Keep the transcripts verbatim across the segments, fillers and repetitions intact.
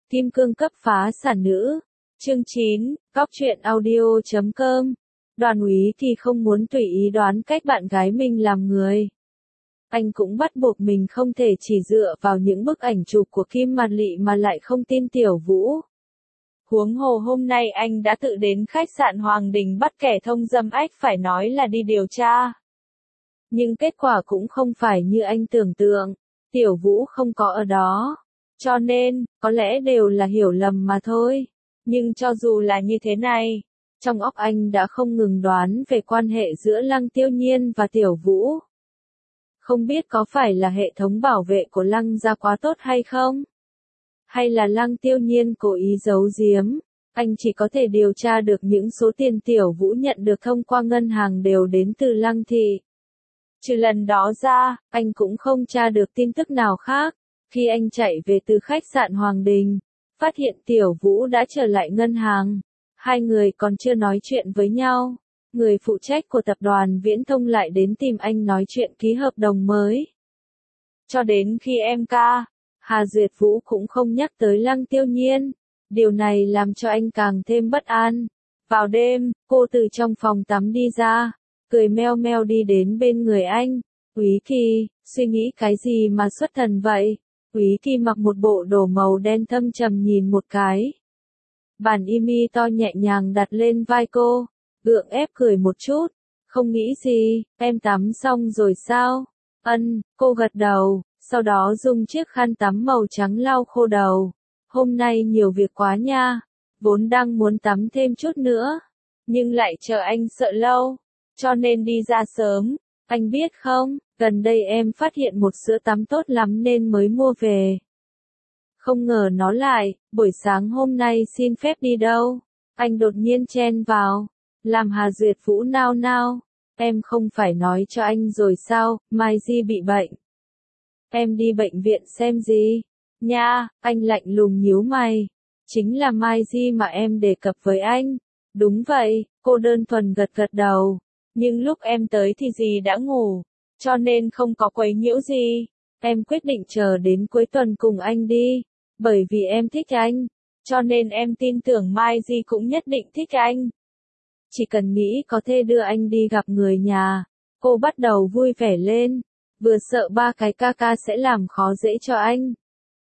Kim cương cấp phá sản nữ. Chương chín, Góc truyện audio chấm com. Đoàn Úy thì không muốn tùy ý đoán cách bạn gái mình làm người. Anh cũng bắt buộc mình không thể chỉ dựa vào những bức ảnh chụp của Kim Mạt Lị mà lại không tin Tiểu Vũ. Huống hồ hôm nay anh đã tự đến khách sạn Hoàng Đình bắt kẻ thông dâm ách phải nói là đi điều tra. Nhưng kết quả cũng không phải như anh tưởng tượng, Tiểu Vũ không có ở đó. Cho nên, có lẽ đều là hiểu lầm mà thôi. Nhưng cho dù là như thế này, trong óc anh đã không ngừng đoán về quan hệ giữa Lăng Tiêu Nhiên và Tiểu Vũ. Không biết có phải là hệ thống bảo vệ của Lăng gia quá tốt hay không? Hay là Lăng Tiêu Nhiên cố ý giấu giếm? Anh chỉ có thể điều tra được những số tiền Tiểu Vũ nhận được thông qua ngân hàng đều đến từ Lăng thị. Trừ lần đó ra, anh cũng không tra được tin tức nào khác. Khi anh chạy về từ khách sạn Hoàng Đình, phát hiện Tiểu Vũ đã trở lại ngân hàng. Hai người còn chưa nói chuyện với nhau. Người phụ trách của tập đoàn Viễn Thông lại đến tìm anh nói chuyện ký hợp đồng mới. Cho đến khi em ca, Hà Duyệt Vũ cũng không nhắc tới Lăng Tiêu Nhiên. Điều này làm cho anh càng thêm bất an. Vào đêm, cô từ trong phòng tắm đi ra, cười meo meo đi đến bên người anh. Úy Kỳ, suy nghĩ cái gì mà xuất thần vậy? Úy Kỳ mặc một bộ đồ màu đen thâm trầm nhìn một cái. Bàn y to nhẹ nhàng đặt lên vai cô, gượng ép cười một chút. Không nghĩ gì, em tắm xong rồi sao? Ân, cô gật đầu, sau đó dùng chiếc khăn tắm màu trắng lau khô đầu. Hôm nay nhiều việc quá nha, vốn đang muốn tắm thêm chút nữa, nhưng lại chờ anh sợ lâu, cho nên đi ra sớm. Anh biết không, gần đây em phát hiện một sữa tắm tốt lắm nên mới mua về. Không ngờ nó lại, buổi sáng hôm nay xin phép đi đâu. Anh đột nhiên chen vào, làm Hà Duyệt Vũ nao nao. Em không phải nói cho anh rồi sao, Mai Di bị bệnh. Em đi bệnh viện xem gì? Nha, anh lạnh lùng nhíu mày. Chính là Mai Di mà em đề cập với anh. Đúng vậy, cô đơn thuần gật gật đầu. Nhưng lúc em tới thì dì đã ngủ, cho nên không có quấy nhiễu gì. Em quyết định chờ đến cuối tuần cùng anh đi, bởi vì em thích anh, cho nên em tin tưởng Mai Di cũng nhất định thích anh. Chỉ cần nghĩ có thể đưa anh đi gặp người nhà, cô bắt đầu vui vẻ lên, vừa sợ ba cái ca ca sẽ làm khó dễ cho anh,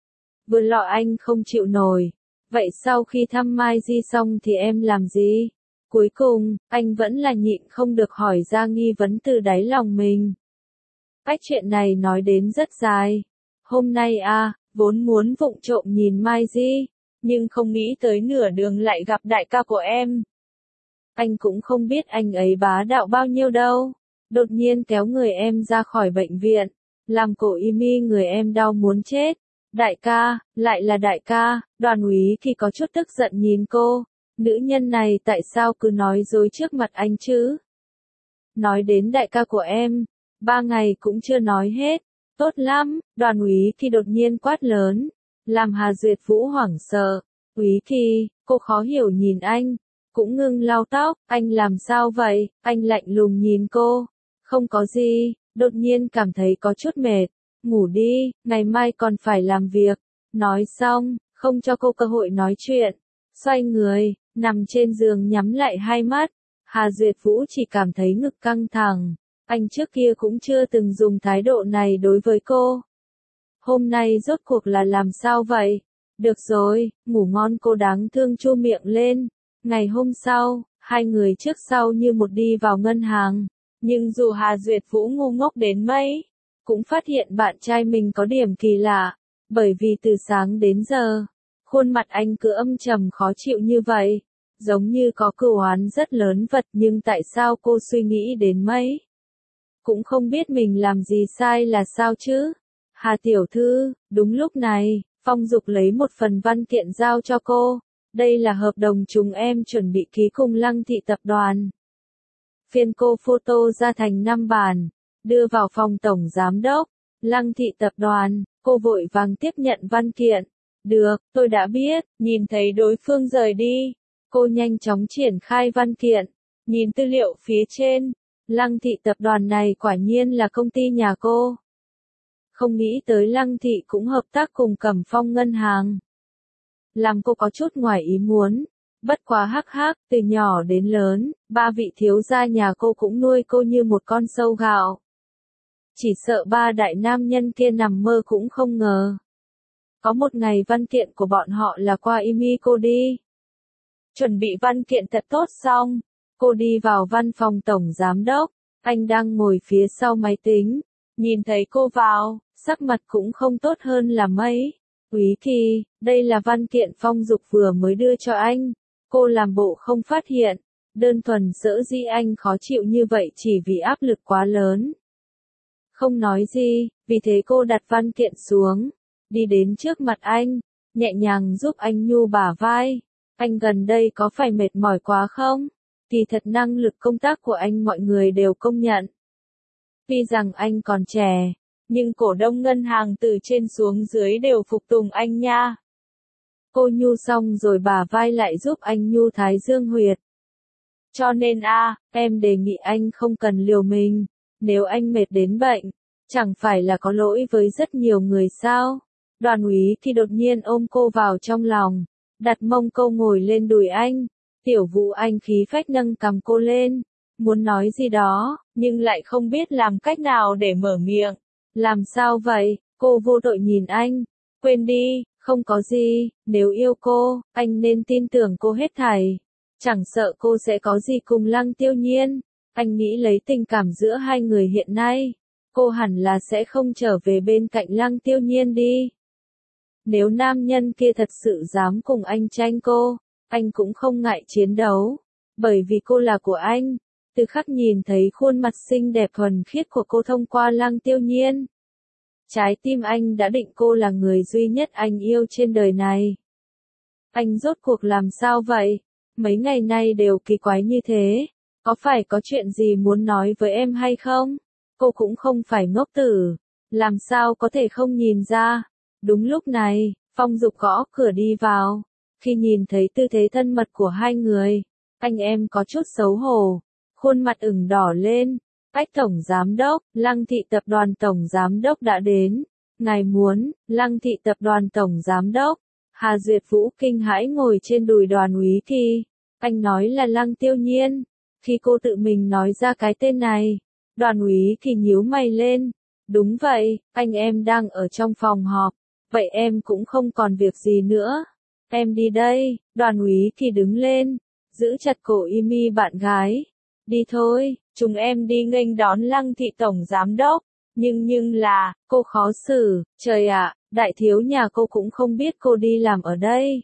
vừa lo anh không chịu nổi. Vậy sau khi thăm Mai Di xong thì em làm gì? Cuối cùng, anh vẫn là nhịn không được hỏi ra nghi vấn từ đáy lòng mình. Cách chuyện này nói đến rất dài. Hôm nay à, vốn muốn vụng trộm nhìn Mai Di, nhưng không nghĩ tới nửa đường lại gặp đại ca của em. Anh cũng không biết anh ấy bá đạo bao nhiêu đâu. Đột nhiên kéo người em ra khỏi bệnh viện, làm cổ y mi người em đau muốn chết. Đại ca, lại là đại ca. Đoàn Úy thì có chút tức giận nhìn cô. Nữ nhân này tại sao cứ nói dối trước mặt anh chứ? Nói đến đại ca của em, ba ngày cũng chưa nói hết. Tốt lắm, Đoàn Úy thì đột nhiên quát lớn, làm Hà Duyệt Vũ hoảng sợ. Úy Kỳ, cô khó hiểu nhìn anh, cũng ngưng lau tóc. Anh làm sao vậy? Anh lạnh lùng nhìn cô. Không có gì, đột nhiên cảm thấy có chút mệt. Ngủ đi, ngày mai còn phải làm việc. Nói xong, không cho cô cơ hội nói chuyện. Xoay người, nằm trên giường nhắm lại hai mắt. Hà Duyệt Vũ chỉ cảm thấy ngực căng thẳng. Anh trước kia cũng chưa từng dùng thái độ này đối với cô. Hôm nay rốt cuộc là làm sao vậy? Được rồi, ngủ ngon, cô đáng thương chu miệng lên. Ngày hôm sau, hai người trước sau như một đi vào ngân hàng. Nhưng dù Hà Duyệt Vũ ngu ngốc đến mấy, cũng phát hiện bạn trai mình có điểm kỳ lạ. Bởi vì từ sáng đến giờ, khuôn mặt anh cứ âm trầm khó chịu như vậy. Giống như có cừu oán rất lớn vật, nhưng tại sao cô suy nghĩ đến mấy? Cũng không biết mình làm gì sai là sao chứ? Hà tiểu thư, đúng lúc này, Phong Dục lấy một phần văn kiện giao cho cô. Đây là hợp đồng chúng em chuẩn bị ký cùng Lăng thị tập đoàn. Phiên cô photo ra thành năm bản, đưa vào phòng tổng giám đốc, Lăng thị tập đoàn. Cô vội vàng tiếp nhận văn kiện. Được, tôi đã biết. Nhìn thấy đối phương rời đi, cô nhanh chóng triển khai văn kiện. Nhìn tư liệu phía trên, Lăng thị tập đoàn này quả nhiên là công ty nhà cô. Không nghĩ tới Lăng thị cũng hợp tác cùng Cẩm Phong ngân hàng. làm cô có chút ngoài ý muốn. Bất quá hắc hắc, từ nhỏ đến lớn, ba vị thiếu gia nhà cô cũng nuôi cô như một con sâu gạo. Chỉ sợ ba đại nam nhân kia nằm mơ cũng không ngờ. Có một ngày văn kiện của bọn họ là qua email cô đi. Chuẩn bị văn kiện thật tốt xong, cô đi vào văn phòng tổng giám đốc, anh đang ngồi phía sau máy tính, nhìn thấy cô vào, sắc mặt cũng không tốt hơn là mấy. Úy Kỳ, đây là văn kiện Phong Dục vừa mới đưa cho anh. Cô làm bộ không phát hiện, đơn thuần sở dĩ anh khó chịu như vậy chỉ vì áp lực quá lớn. Không nói gì, vì thế cô đặt văn kiện xuống, đi đến trước mặt anh, nhẹ nhàng giúp anh nhu bả vai. Anh gần đây có phải mệt mỏi quá không? Kỳ thật năng lực công tác của anh mọi người đều công nhận. Tuy rằng anh còn trẻ, nhưng cổ đông ngân hàng từ trên xuống dưới đều phục tùng anh nha. Cô nhu xong rồi bả vai lại giúp anh nhu thái dương huyệt. Cho nên a, em đề nghị anh không cần liều mình, nếu anh mệt đến bệnh, chẳng phải là có lỗi với rất nhiều người sao? Đoàn Úy thì đột nhiên ôm cô vào trong lòng, đặt mông cô ngồi lên đùi anh. Tiểu Vũ anh khí phách nâng cằm cô lên, muốn nói gì đó, nhưng lại không biết làm cách nào để mở miệng. Làm sao vậy? Cô vô tội nhìn anh. Quên đi, không có gì, nếu yêu cô, anh nên tin tưởng cô hết thảy. Chẳng sợ cô sẽ có gì cùng Lăng Tiêu Nhiên. Anh nghĩ lấy tình cảm giữa hai người hiện nay, cô hẳn là sẽ không trở về bên cạnh Lăng Tiêu Nhiên đi. Nếu nam nhân kia thật sự dám cùng anh tranh cô, anh cũng không ngại chiến đấu, bởi vì cô là của anh. Từ khắc nhìn thấy khuôn mặt xinh đẹp thuần khiết của cô thông qua Lăng Tiêu Nhiên, trái tim anh đã định cô là người duy nhất anh yêu trên đời này. Anh rốt cuộc làm sao vậy? Mấy ngày nay đều kỳ quái như thế, có phải có chuyện gì muốn nói với em hay không? Cô cũng không phải ngốc tử, làm sao có thể không nhìn ra. Đúng lúc này, Phong Dục gõ cửa đi vào. Khi nhìn thấy tư thế thân mật của hai người, anh em có chút xấu hổ, khuôn mặt ửng đỏ lên. Ách tổng giám đốc, Lăng thị tập đoàn tổng giám đốc đã đến. Ngài muốn, Lăng thị tập đoàn tổng giám đốc. Hà Duyệt Vũ kinh hãi ngồi trên đùi Đoàn Úy Kỳ. Anh nói là Lăng Tiêu Nhiên. Khi cô tự mình nói ra cái tên này, Đoàn Úy Kỳ nhíu mày lên. Đúng vậy, anh em đang ở trong phòng họp. Vậy em cũng không còn việc gì nữa. Em đi đây. Đoàn Úy Kỳ đứng lên, giữ chặt cổ Imi bạn gái. Đi thôi, chúng em đi nghênh đón Lăng thị tổng giám đốc. Nhưng nhưng là, cô khó xử, trời ạ, đại thiếu nhà cô cũng không biết cô đi làm ở đây.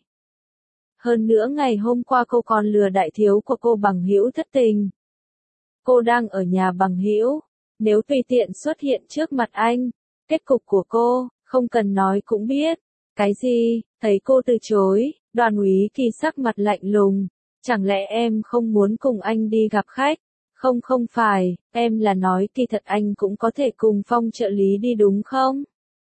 Hơn nữa ngày hôm qua cô còn lừa đại thiếu của cô Bằng Hữu thất tình. Cô đang ở nhà Bằng Hữu, nếu tùy tiện xuất hiện trước mặt anh, kết cục của cô, không cần nói cũng biết. Cái gì? Thấy cô từ chối, Đoàn Úy Kỳ sắc mặt lạnh lùng. Chẳng lẽ em không muốn cùng anh đi gặp khách? Không không phải, em là nói kỳ thật anh cũng có thể cùng Phong trợ lý đi đúng không?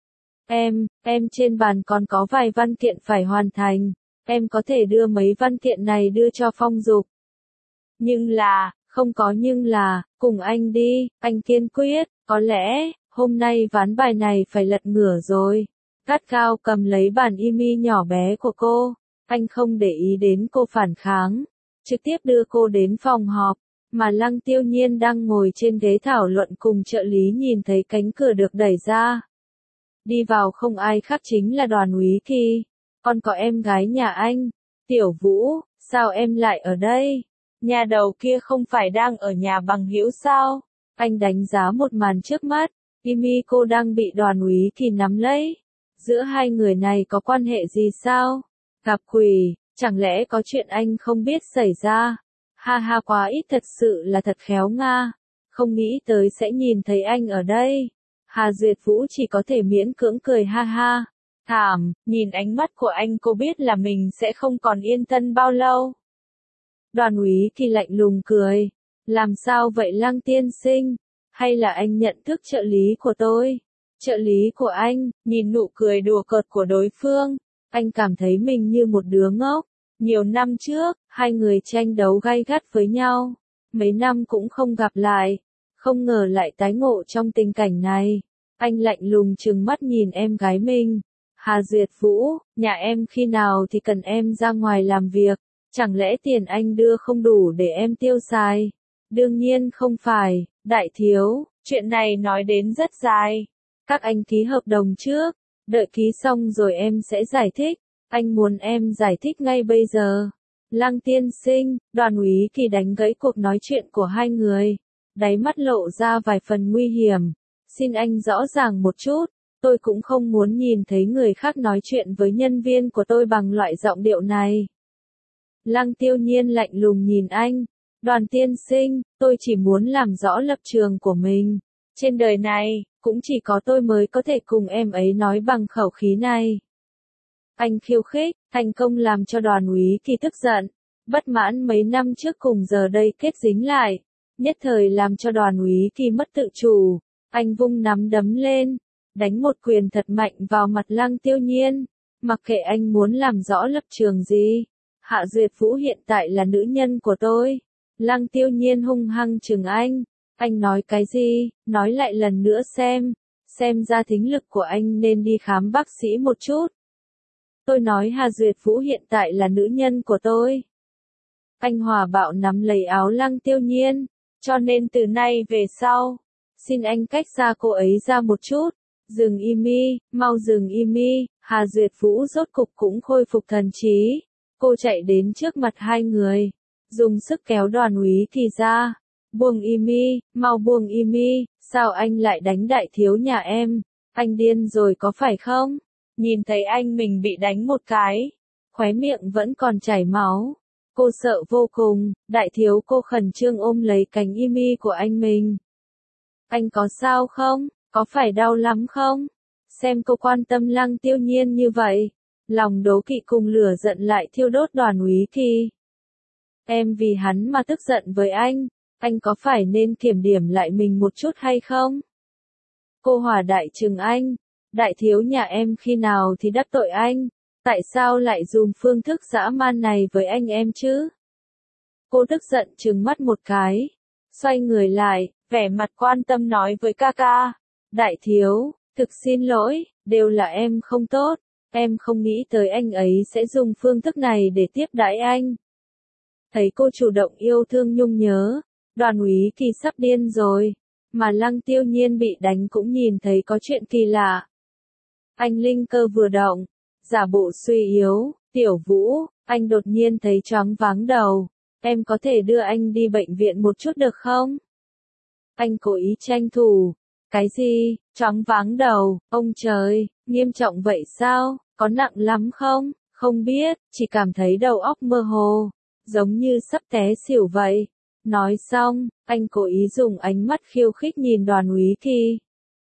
Em, em trên bàn còn có vài văn kiện phải hoàn thành, em có thể đưa mấy văn kiện này đưa cho Phong Dục. Nhưng là, không có nhưng là, cùng anh đi, anh kiên quyết, có lẽ, hôm nay ván bài này phải lật ngửa rồi. Gắt gao cầm lấy bàn imi nhỏ bé của cô, anh không để ý đến cô phản kháng, trực tiếp đưa cô đến phòng họp. Mà Lăng Tiêu Nhiên đang ngồi trên ghế thảo luận cùng trợ lý nhìn thấy cánh cửa được đẩy ra. Đi vào không ai khác chính là Đoàn Úy Kỳ. Còn có em gái nhà anh, Tiểu Vũ, sao em lại ở đây? Nhà đầu kia không phải đang ở nhà Bằng Hữu sao? Anh đánh giá một màn trước mắt, Imi cô đang bị Đoàn Úy Kỳ nắm lấy. Giữa hai người này có quan hệ gì sao? Gặp quỷ, chẳng lẽ có chuyện anh không biết xảy ra? Ha ha quá ít thật sự là thật khéo nga. Không nghĩ tới sẽ nhìn thấy anh ở đây. Hà Duyệt Vũ chỉ có thể miễn cưỡng cười ha ha. Thảm, nhìn ánh mắt của anh cô biết là mình sẽ không còn yên thân bao lâu. Đoàn Úy Kỳ lạnh lùng cười. Làm sao vậy Lăng tiên sinh? Hay là anh nhận thức trợ lý của tôi? Trợ lý của anh, nhìn nụ cười đùa cợt của đối phương. Anh cảm thấy mình như một đứa ngốc. Nhiều năm trước, hai người tranh đấu gay gắt với nhau. Mấy năm cũng không gặp lại. Không ngờ lại tái ngộ trong tình cảnh này. Anh lạnh lùng trừng mắt nhìn em gái mình. Hà Duyệt Vũ, nhà em khi nào thì cần em ra ngoài làm việc, chẳng lẽ tiền anh đưa không đủ để em tiêu xài? Đương nhiên không phải, đại thiếu, chuyện này nói đến rất dài. Các anh ký hợp đồng trước, đợi ký xong rồi em sẽ giải thích. Anh muốn em giải thích ngay bây giờ. Lăng tiên sinh, Đoàn úy Kỳ đánh gãy cuộc nói chuyện của hai người. Đáy mắt lộ ra vài phần nguy hiểm. Xin anh rõ ràng một chút, tôi cũng không muốn nhìn thấy người khác nói chuyện với nhân viên của tôi bằng loại giọng điệu này. Lăng Tiêu Nhiên lạnh lùng nhìn anh. Đoàn tiên sinh, tôi chỉ muốn làm rõ lập trường của mình. Trên đời này, cũng chỉ có tôi mới có thể cùng em ấy nói bằng khẩu khí này. Anh khiêu khích, thành công làm cho Đoàn úy Kỳ tức giận. Bất mãn mấy năm trước cùng giờ đây kết dính lại. Nhất thời làm cho Đoàn úy Kỳ mất tự chủ. Anh vung nắm đấm lên, đánh một quyền thật mạnh vào mặt Lăng Tiêu Nhiên. Mặc kệ anh muốn làm rõ lập trường gì. Hạ Duyệt Vũ hiện tại là nữ nhân của tôi. Lăng Tiêu Nhiên hung hăng chừng anh. Anh nói cái gì, nói lại lần nữa xem. Xem ra thính lực của anh nên đi khám bác sĩ một chút. Tôi nói Hà Duyệt Vũ hiện tại là nữ nhân của tôi. Anh hòa bạo nắm lấy áo Lăng Tiêu Nhiên. Cho nên từ nay về sau, xin anh cách xa cô ấy ra một chút. Dừng im mi, mau dừng im mi. Hà Duyệt Vũ rốt cục cũng khôi phục thần trí. Cô chạy đến trước mặt hai người, dùng sức kéo Đoàn úy Kỳ ra. Buông im mi, mau buông im mi, sao anh lại đánh đại thiếu nhà em? Anh điên rồi có phải không? Nhìn thấy anh mình bị đánh một cái, khóe miệng vẫn còn chảy máu. Cô sợ vô cùng, đại thiếu cô khẩn trương ôm lấy cánh im mi của anh mình. Anh có sao không? Có phải đau lắm không? Xem cô quan tâm Lăng Tiêu Nhiên như vậy. Lòng đố kỵ cùng lửa giận lại thiêu đốt Đoàn úy Kỳ. Em vì hắn mà tức giận với anh, anh có phải nên kiểm điểm lại mình một chút hay không? Cô hỏa đại trừng anh, đại thiếu nhà em khi nào thì đắc tội anh, tại sao lại dùng phương thức dã man này với anh em chứ? Cô tức giận trừng mắt một cái, xoay người lại, vẻ mặt quan tâm nói với ca ca, đại thiếu, thực xin lỗi, đều là em không tốt. Em không nghĩ tới anh ấy sẽ dùng phương thức này để tiếp đãi anh. Thấy cô chủ động yêu thương nhung nhớ, Đoàn úy Kỳ sắp điên rồi, mà Lăng Tiêu Nhiên bị đánh cũng nhìn thấy có chuyện kỳ lạ. Anh linh cơ vừa động, giả bộ suy yếu, Tiểu Vũ, anh đột nhiên thấy choáng váng đầu, em có thể đưa anh đi bệnh viện một chút được không? Anh cố ý tranh thủ. Cái gì, choáng váng đầu, ông trời, nghiêm trọng vậy sao, có nặng lắm không, không biết, chỉ cảm thấy đầu óc mơ hồ, giống như sắp té xỉu vậy. Nói xong, anh cố ý dùng ánh mắt khiêu khích nhìn Đoàn úy Kỳ.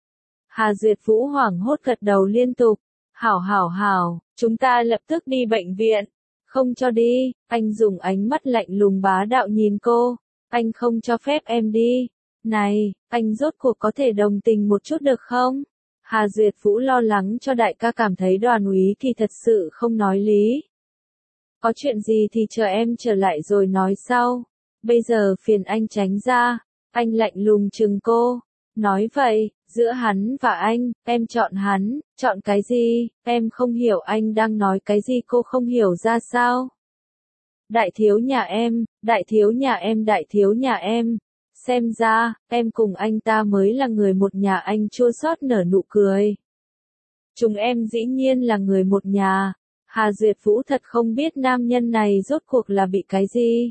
Hà Duyệt Vũ hoảng hốt gật đầu liên tục, hảo hảo hảo, chúng ta lập tức đi bệnh viện, không cho đi, anh dùng ánh mắt lạnh lùng bá đạo nhìn cô, anh không cho phép em đi. Này, anh rốt cuộc có thể đồng tình một chút được không? Hà Duyệt Vũ lo lắng cho đại ca cảm thấy Đoàn úy Kỳ thật sự không nói lý. Có chuyện gì thì chờ em trở lại rồi nói sau. Bây giờ phiền anh tránh ra. Anh lạnh lùng chừng cô. Nói vậy, giữa hắn và anh, em chọn hắn, chọn cái gì? Em không hiểu anh đang nói cái gì cô không hiểu ra sao? Đại thiếu nhà em, đại thiếu nhà em, đại thiếu nhà em. Xem ra, em cùng anh ta mới là người một nhà, anh chua xót nở nụ cười. Chúng em dĩ nhiên là người một nhà. Hà Duyệt Vũ thật không biết nam nhân này rốt cuộc là bị cái gì.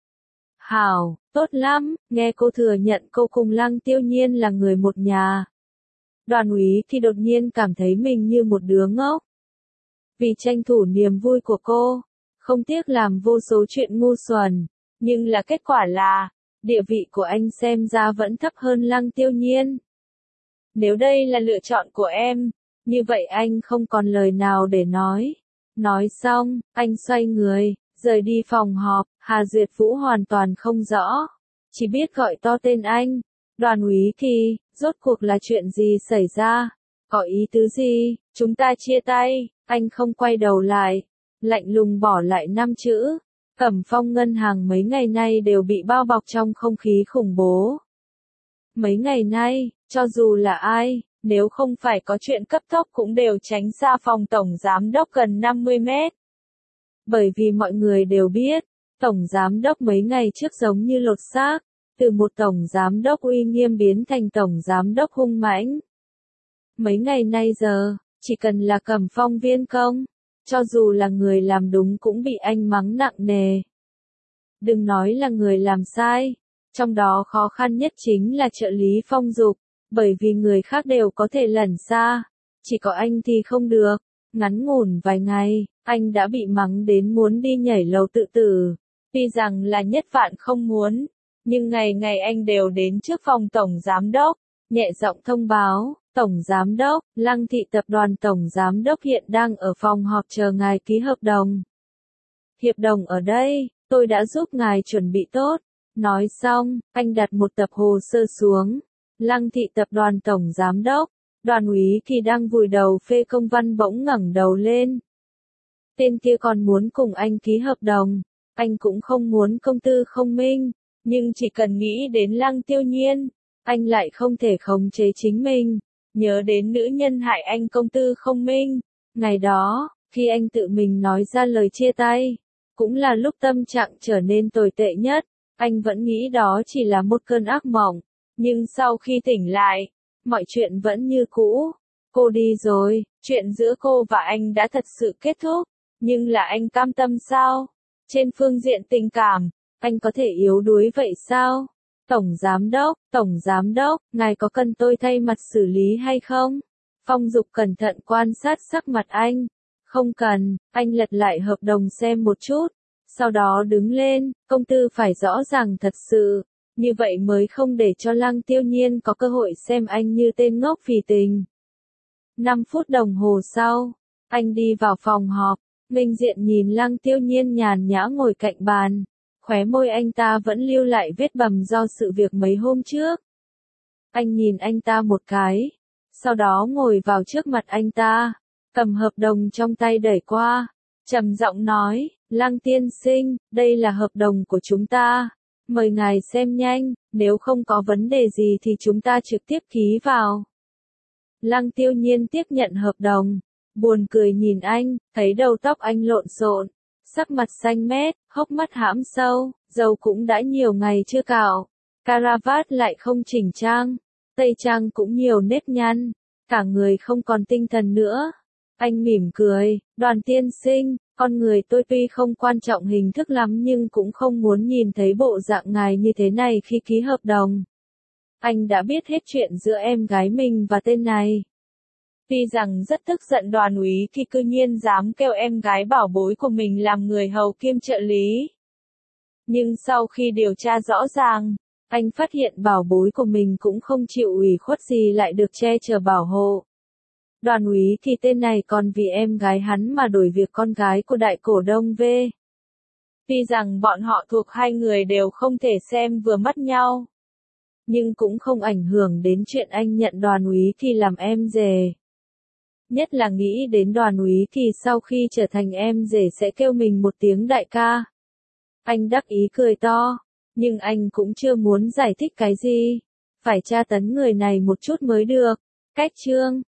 Hảo, tốt lắm, nghe cô thừa nhận cô cùng Lăng Tiêu Nhiên là người một nhà. Đoàn úy Kỳ đột nhiên cảm thấy mình như một đứa ngốc. Vì tranh thủ niềm vui của cô, không tiếc làm vô số chuyện ngu xuẩn, nhưng là kết quả là, địa vị của anh xem ra vẫn thấp hơn Lăng Tiêu Nhiên. Nếu đây là lựa chọn của em, như vậy anh không còn lời nào để nói. Nói xong, anh xoay người, rời đi phòng họp. Hà Duyệt Vũ hoàn toàn không rõ, chỉ biết gọi to tên anh. Đoàn úy Kỳ, rốt cuộc là chuyện gì xảy ra? Có ý tứ gì? Chúng ta chia tay. Anh không quay đầu lại, lạnh lùng bỏ lại năm chữ. Cẩm Phong ngân hàng mấy ngày nay đều bị bao bọc trong không khí khủng bố. Mấy ngày nay, cho dù là ai, nếu không phải có chuyện cấp tốc cũng đều tránh xa phòng tổng giám đốc gần năm mươi mét. Bởi vì mọi người đều biết, tổng giám đốc mấy ngày trước giống như lột xác, từ một tổng giám đốc uy nghiêm biến thành tổng giám đốc hung mãnh. Mấy ngày nay giờ, chỉ cần là Cẩm Phong viên công, cho dù là người làm đúng cũng bị anh mắng nặng nề. Đừng nói là người làm sai, trong đó khó khăn nhất chính là trợ lý Phong Dục, bởi vì người khác đều có thể lẩn xa, chỉ có anh thì không được. Ngắn ngủn vài ngày, anh đã bị mắng đến muốn đi nhảy lầu tự tử. Tuy rằng là nhất vạn không muốn, nhưng ngày ngày anh đều đến trước phòng tổng giám đốc, nhẹ giọng thông báo, tổng giám đốc, Lăng Thị tập đoàn tổng giám đốc hiện đang ở phòng họp chờ ngài ký hợp đồng. Hiệp đồng ở đây, tôi đã giúp ngài chuẩn bị tốt. Nói xong, anh đặt một tập hồ sơ xuống. Lăng Thị tập đoàn tổng giám đốc, Đoàn Úy Kỳ đang vùi đầu phê công văn bỗng ngẩng đầu lên. Tên kia còn muốn cùng anh ký hợp đồng, anh cũng không muốn công tư không minh, nhưng chỉ cần nghĩ đến Lăng Tiêu Nhiên, anh lại không thể khống chế chính mình, nhớ đến nữ nhân hại anh công tư không minh. Ngày đó, khi anh tự mình nói ra lời chia tay, cũng là lúc tâm trạng trở nên tồi tệ nhất, anh vẫn nghĩ đó chỉ là một cơn ác mộng, nhưng sau khi tỉnh lại, mọi chuyện vẫn như cũ. Cô đi rồi, chuyện giữa cô và anh đã thật sự kết thúc, nhưng là anh cam tâm sao? Trên phương diện tình cảm, anh có thể yếu đuối vậy sao? Tổng giám đốc, tổng giám đốc, ngài có cần tôi thay mặt xử lý hay không? Phong Dục cẩn thận quan sát sắc mặt anh. Không cần, anh lật lại hợp đồng xem một chút. Sau đó đứng lên, công tư phải rõ ràng thật sự. Như vậy mới không để cho Lăng Tiêu Nhiên có cơ hội xem anh như tên ngốc phì tình. năm phút đồng hồ sau, anh đi vào phòng họp. Minh Diện nhìn Lăng Tiêu Nhiên nhàn nhã ngồi cạnh bàn. Khóe môi anh ta vẫn lưu lại vết bầm do sự việc mấy hôm trước. Anh nhìn anh ta một cái, sau đó ngồi vào trước mặt anh ta, cầm hợp đồng trong tay đẩy qua, trầm giọng nói, Lăng tiên sinh, đây là hợp đồng của chúng ta, mời ngài xem nhanh, nếu không có vấn đề gì thì chúng ta trực tiếp ký vào. Lăng Tiêu Nhiên tiếp nhận hợp đồng, buồn cười nhìn anh, thấy đầu tóc anh lộn xộn, sắc mặt xanh mét, hốc mắt hãm sâu, dầu cũng đã nhiều ngày chưa cạo, caravat lại không chỉnh trang, tây trang cũng nhiều nếp nhăn, cả người không còn tinh thần nữa. Anh mỉm cười, Đoàn tiên sinh, con người tôi tuy không quan trọng hình thức lắm nhưng cũng không muốn nhìn thấy bộ dạng ngài như thế này khi ký hợp đồng. Anh đã biết hết chuyện giữa em gái mình và tên này. Tuy rằng rất tức giận Đoàn Úy Kỳ cư nhiên dám kêu em gái bảo bối của mình làm người hầu kiêm trợ lý. Nhưng sau khi điều tra rõ ràng, anh phát hiện bảo bối của mình cũng không chịu ủy khuất gì lại được che chở bảo hộ. Đoàn Úy Kỳ tên này còn vì em gái hắn mà đổi việc con gái của đại cổ đông V. Tuy rằng bọn họ thuộc hai người đều không thể xem vừa mắt nhau, nhưng cũng không ảnh hưởng đến chuyện anh nhận Đoàn Úy Kỳ làm em rể. Nhất là nghĩ đến Đoàn Úy Kỳ sau khi trở thành em rể sẽ kêu mình một tiếng đại ca. Anh đắc ý cười to, nhưng anh cũng chưa muốn giải thích cái gì. Phải tra tấn người này một chút mới được. Cách chương